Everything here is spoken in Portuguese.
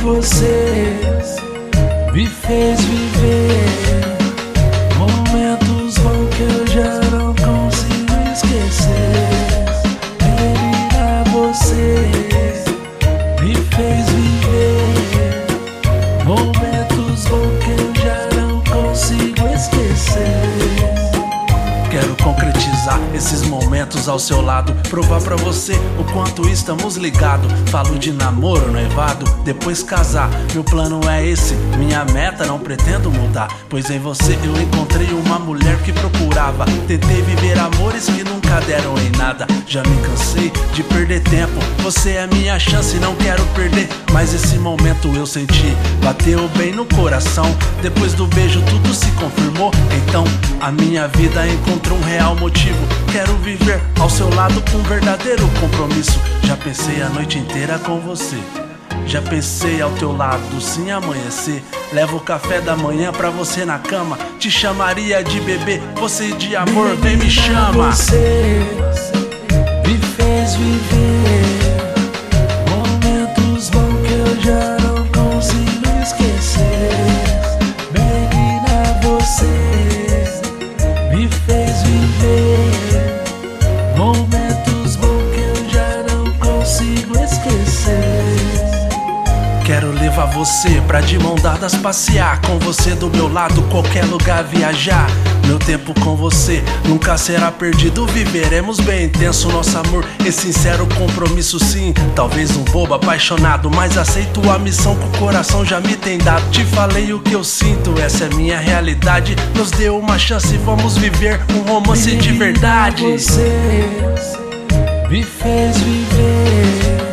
você me fez viver momentos bons que eu já não consigo esquecer. Menina, você me fez viver momentos bons que eu já não consigo esquecer. Quero concretizar esses momentos ao seu lado, provar pra você o quanto estamos ligados. Falo de namoro, noivado, depois casar. Meu plano é esse, minha meta não pretendo mudar, pois em você eu encontrei uma mulher que procurava. Tentei viver amores que nunca deram em nada. Já me cansei de perder tempo, você é minha chance, não quero perder. Mas esse momento eu senti, bateu bem no coração. Depois do beijo tudo se confirmou. Então a minha vida encontrou um real motivo. Quero viver ao seu lado com um verdadeiro compromisso. Já pensei a noite inteira com você, já pensei ao teu lado sim amanhecer. Levo o café da manhã pra você na cama. Te chamaria de bebê, você de amor, vem me chama. Você me fez viver momentos bons que eu já não consigo esquecer. Menina, você me fez viver momentos bons que eu já não consigo esquecer. Quero levar você pra de mão dadas passear, com você do meu lado, qualquer lugar viajar. Meu tempo com você nunca será perdido, viveremos bem intenso nosso amor e sincero compromisso sim. Talvez um bobo apaixonado, mas aceito a missão que o coração já me tem dado. Te falei o que eu sinto, essa é minha realidade. Nos dê uma chance, vamos viver um romance de verdade. Você me fez viver